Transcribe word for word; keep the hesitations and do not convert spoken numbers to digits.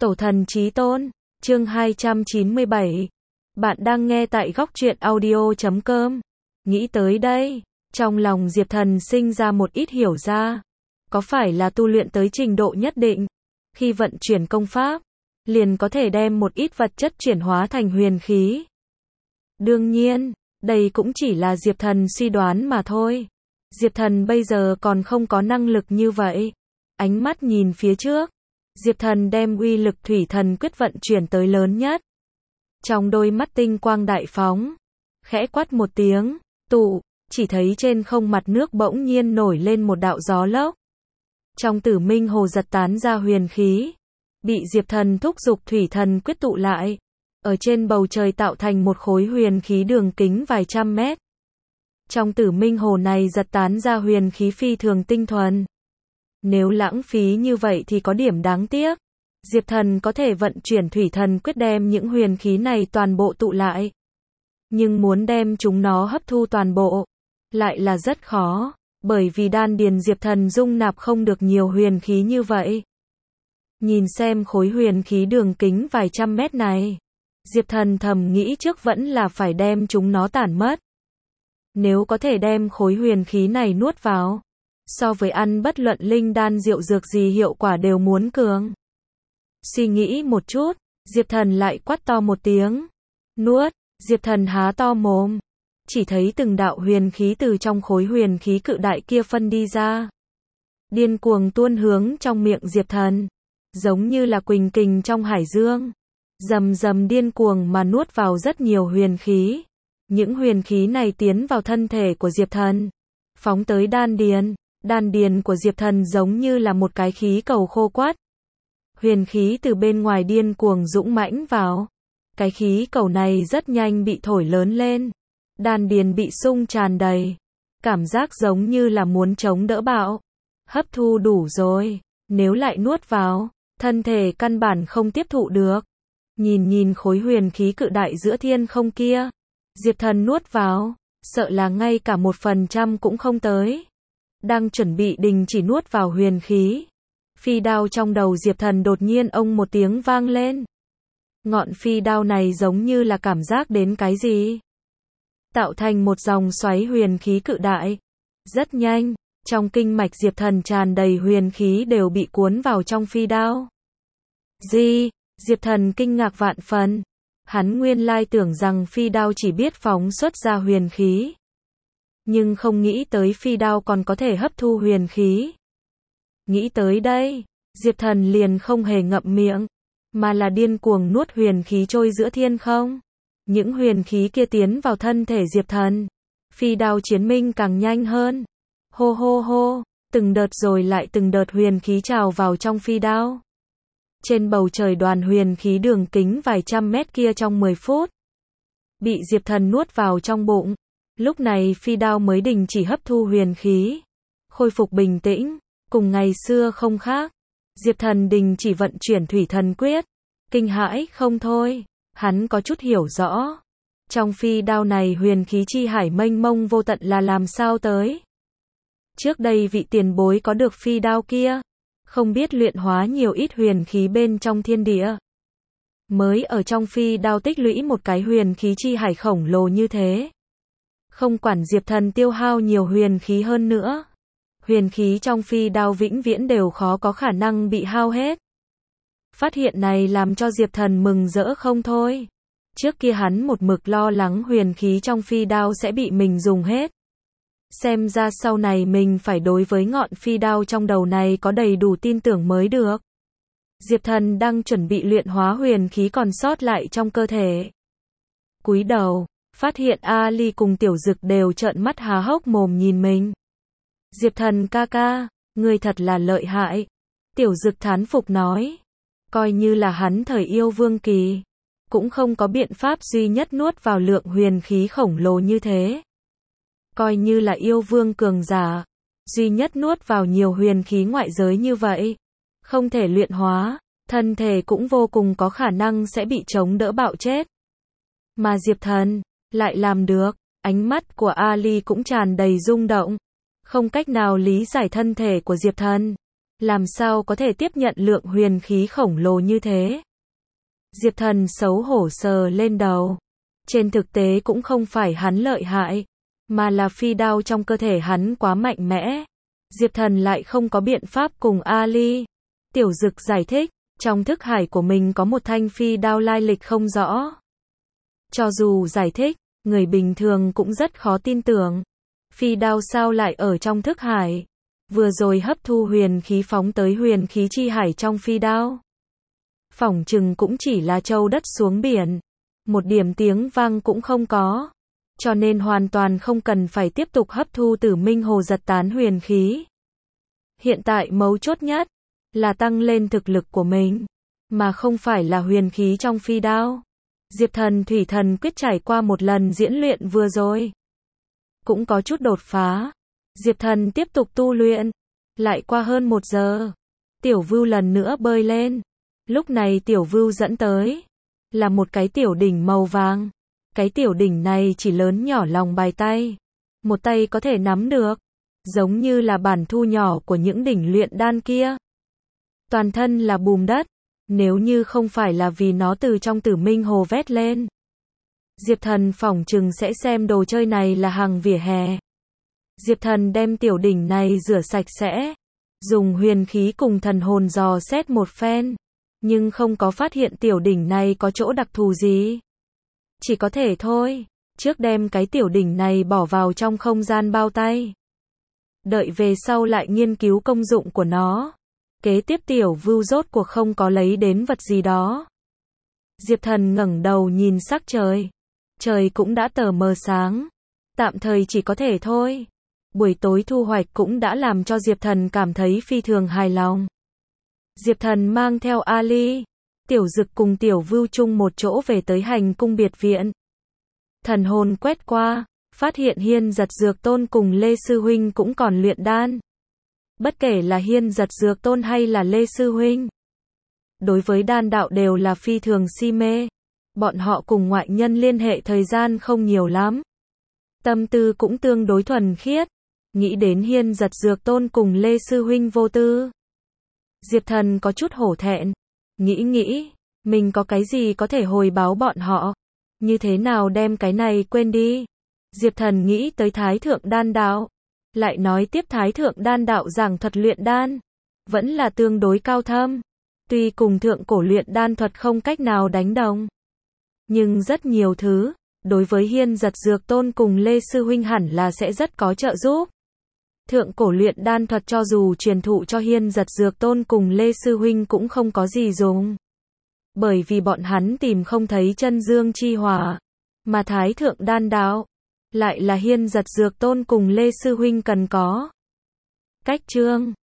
Tổ thần chí tôn, chương hai trăm chín mươi bảy. Bạn đang nghe tại góc truyện audio chấm com. Nghĩ tới đây, trong lòng Diệp Thần sinh ra một ít hiểu ra. Có phải là tu luyện tới trình độ nhất định, khi vận chuyển công pháp, liền có thể đem một ít vật chất chuyển hóa thành huyền khí? Đương nhiên, đây cũng chỉ là Diệp Thần suy đoán mà thôi. Diệp Thần bây giờ còn không có năng lực như vậy. Ánh mắt nhìn phía trước, Diệp Thần đem uy lực thủy thần quyết vận chuyển tới lớn nhất. Trong đôi mắt tinh quang đại phóng, khẽ quát một tiếng, tụ, chỉ thấy trên không mặt nước bỗng nhiên nổi lên một đạo gió lốc. Trong tử minh hồ giật tán ra huyền khí, bị Diệp Thần thúc giục thủy thần quyết tụ lại, ở trên bầu trời tạo thành một khối huyền khí đường kính vài trăm mét. Trong tử minh hồ này giật tán ra huyền khí phi thường tinh thuần. Nếu lãng phí như vậy thì có điểm đáng tiếc. Diệp Thần có thể vận chuyển thủy thần quyết đem những huyền khí này toàn bộ tụ lại. Nhưng muốn đem chúng nó hấp thu toàn bộ, lại là rất khó, bởi vì đan điền Diệp Thần dung nạp không được nhiều huyền khí như vậy. Nhìn xem khối huyền khí đường kính vài trăm mét này, Diệp Thần thầm nghĩ trước vẫn là phải đem chúng nó tản mất. Nếu có thể đem khối huyền khí này nuốt vào, so với ăn bất luận linh đan rượu dược gì hiệu quả đều muốn cường. Suy nghĩ một chút, Diệp Thần lại quát to một tiếng. Nuốt, Diệp Thần há to mồm. Chỉ thấy từng đạo huyền khí từ trong khối huyền khí cự đại kia phân đi ra. Điên cuồng tuôn hướng trong miệng Diệp Thần. Giống như là quỳnh kình trong hải dương. Rầm rầm điên cuồng mà nuốt vào rất nhiều huyền khí. Những huyền khí này tiến vào thân thể của Diệp Thần. Phóng tới đan điền. Đan điền của Diệp Thần giống như là một cái khí cầu khô quắt. Huyền khí từ bên ngoài điên cuồng dũng mãnh vào. Cái khí cầu này rất nhanh bị thổi lớn lên. Đan điền bị sung tràn đầy. Cảm giác giống như là muốn chống đỡ bão. Hấp thu đủ rồi. Nếu lại nuốt vào, thân thể căn bản không tiếp thụ được. Nhìn nhìn khối huyền khí cự đại giữa thiên không kia. Diệp Thần nuốt vào, sợ là ngay cả một phần trăm cũng không tới. Đang chuẩn bị đình chỉ nuốt vào huyền khí. Phi đao trong đầu Diệp Thần đột nhiên ông một tiếng vang lên. Ngọn phi đao này giống như là cảm giác đến cái gì. Tạo thành một dòng xoáy huyền khí cự đại. Rất nhanh, trong kinh mạch Diệp Thần tràn đầy huyền khí đều bị cuốn vào trong phi đao. Gì? Diệp Thần kinh ngạc vạn phần. Hắn nguyên lai tưởng rằng phi đao chỉ biết phóng xuất ra huyền khí. Nhưng không nghĩ tới phi đao còn có thể hấp thu huyền khí. Nghĩ tới đây, Diệp Thần liền không hề ngậm miệng, mà là điên cuồng nuốt huyền khí trôi giữa thiên không. Những huyền khí kia tiến vào thân thể Diệp Thần. Phi đao chiến minh càng nhanh hơn. Hô hô hô, từng đợt rồi lại từng đợt huyền khí trào vào trong phi đao. Trên bầu trời đoàn huyền khí đường kính vài trăm mét kia trong mười phút, bị Diệp Thần nuốt vào trong bụng. Lúc này phi đao mới đình chỉ hấp thu huyền khí. Khôi phục bình tĩnh, cùng ngày xưa không khác. Diệp Thần đình chỉ vận chuyển thủy thần quyết. Kinh hãi không thôi, hắn có chút hiểu rõ. Trong phi đao này huyền khí chi hải mênh mông vô tận là làm sao tới. Trước đây vị tiền bối có được phi đao kia, không biết luyện hóa nhiều ít huyền khí bên trong thiên địa. Mới ở trong phi đao tích lũy một cái huyền khí chi hải khổng lồ như thế. Không quản Diệp Thần tiêu hao nhiều huyền khí hơn nữa. Huyền khí trong phi đao vĩnh viễn đều khó có khả năng bị hao hết. Phát hiện này làm cho Diệp Thần mừng rỡ không thôi. Trước kia hắn một mực lo lắng huyền khí trong phi đao sẽ bị mình dùng hết. Xem ra sau này mình phải đối với ngọn phi đao trong đầu này có đầy đủ tin tưởng mới được. Diệp Thần đang chuẩn bị luyện hóa huyền khí còn sót lại trong cơ thể. Cúi đầu, phát hiện Ali cùng Tiểu Dực đều trợn mắt há hốc mồm nhìn mình. Diệp Thần ca ca, ngươi thật là lợi hại. Tiểu Dực thán phục nói. Coi như là hắn thời yêu vương kỳ, cũng không có biện pháp duy nhất nuốt vào lượng huyền khí khổng lồ như thế. Coi như là yêu vương cường giả, duy nhất nuốt vào nhiều huyền khí ngoại giới như vậy, không thể luyện hóa, thân thể cũng vô cùng có khả năng sẽ bị chống đỡ bạo chết. Mà Diệp Thần lại làm được. Ánh mắt của Ali cũng tràn đầy rung động, không cách nào lý giải thân thể của Diệp Thần làm sao có thể tiếp nhận lượng huyền khí khổng lồ như thế. Diệp Thần xấu hổ sờ lên đầu. Trên thực tế cũng không phải hắn lợi hại, mà là phi đao trong cơ thể hắn quá mạnh mẽ. Diệp Thần lại không có biện pháp cùng Ali. Tiểu Dực giải thích, trong thức hải của mình có một thanh phi đao lai lịch không rõ. Cho dù giải thích, người bình thường cũng rất khó tin tưởng. Phi đao sao lại ở trong thức hải? Vừa rồi hấp thu huyền khí phóng tới huyền khí chi hải trong phi đao. Phỏng chừng cũng chỉ là châu đất xuống biển. Một điểm tiếng vang cũng không có. Cho nên hoàn toàn không cần phải tiếp tục hấp thu Tử Minh Hồ giật tán huyền khí. Hiện tại mấu chốt nhất là tăng lên thực lực của mình, mà không phải là huyền khí trong phi đao. Diệp Thần Thủy Thần Quyết trải qua một lần diễn luyện vừa rồi, cũng có chút đột phá. Diệp Thần tiếp tục tu luyện, lại qua hơn một giờ, Tiểu Vưu lần nữa bơi lên. Lúc này Tiểu Vưu dẫn tới là một cái tiểu đỉnh màu vàng. Cái tiểu đỉnh này chỉ lớn nhỏ lòng bàn tay, một tay có thể nắm được, giống như là bản thu nhỏ của những đỉnh luyện đan kia. Toàn thân là bùn đất, nếu như không phải là vì nó từ trong Tử Minh Hồ vét lên, Diệp Thần phỏng chừng sẽ xem đồ chơi này là hàng vỉa hè. Diệp Thần đem tiểu đỉnh này rửa sạch sẽ, dùng huyền khí cùng thần hồn dò xét một phen, nhưng không có phát hiện tiểu đỉnh này có chỗ đặc thù gì. Chỉ có thể thôi, trước đem cái tiểu đỉnh này bỏ vào trong không gian bao tay. Đợi về sau lại nghiên cứu công dụng của nó. Kế tiếp Tiểu Vưu rốt cuộc không có lấy đến vật gì đó. Diệp Thần ngẩng đầu nhìn sắc trời. Trời cũng đã tờ mờ sáng. Tạm thời chỉ có thể thôi. Buổi tối thu hoạch cũng đã làm cho Diệp Thần cảm thấy phi thường hài lòng. Diệp Thần mang theo Ali, Tiểu Dực cùng Tiểu Vưu chung một chỗ về tới hành cung biệt viện. Thần hồn quét qua, phát hiện Hiên Giật Dược Tôn cùng Lê Sư Huynh cũng còn luyện đan. Bất kể là Hiên Giật Dược Tôn hay là Lê Sư Huynh, đối với đan đạo đều là phi thường si mê. Bọn họ cùng ngoại nhân liên hệ thời gian không nhiều lắm. Tâm tư cũng tương đối thuần khiết. Nghĩ đến Hiên Giật Dược Tôn cùng Lê Sư Huynh vô tư, Diệp Thần có chút hổ thẹn. Nghĩ nghĩ, mình có cái gì có thể hồi báo bọn họ? Như thế nào đem cái này quên đi? Diệp Thần nghĩ tới Thái Thượng Đan Đạo. Lại nói tiếp Thái Thượng Đan Đạo giảng thuật luyện đan, vẫn là tương đối cao thâm. Tuy cùng thượng cổ luyện đan thuật không cách nào đánh đồng, nhưng rất nhiều thứ, đối với Hiên Giật Dược Tôn cùng Lê Sư Huynh hẳn là sẽ rất có trợ giúp. Thượng cổ luyện đan thuật cho dù truyền thụ cho Hiên Giật Dược Tôn cùng Lê Sư Huynh cũng không có gì dùng. Bởi vì bọn hắn tìm không thấy chân dương chi hỏa, mà Thái Thượng Đan Đạo lại là Hiên Giật Dược Tôn cùng Lê Sư Huynh cần có. Cách chương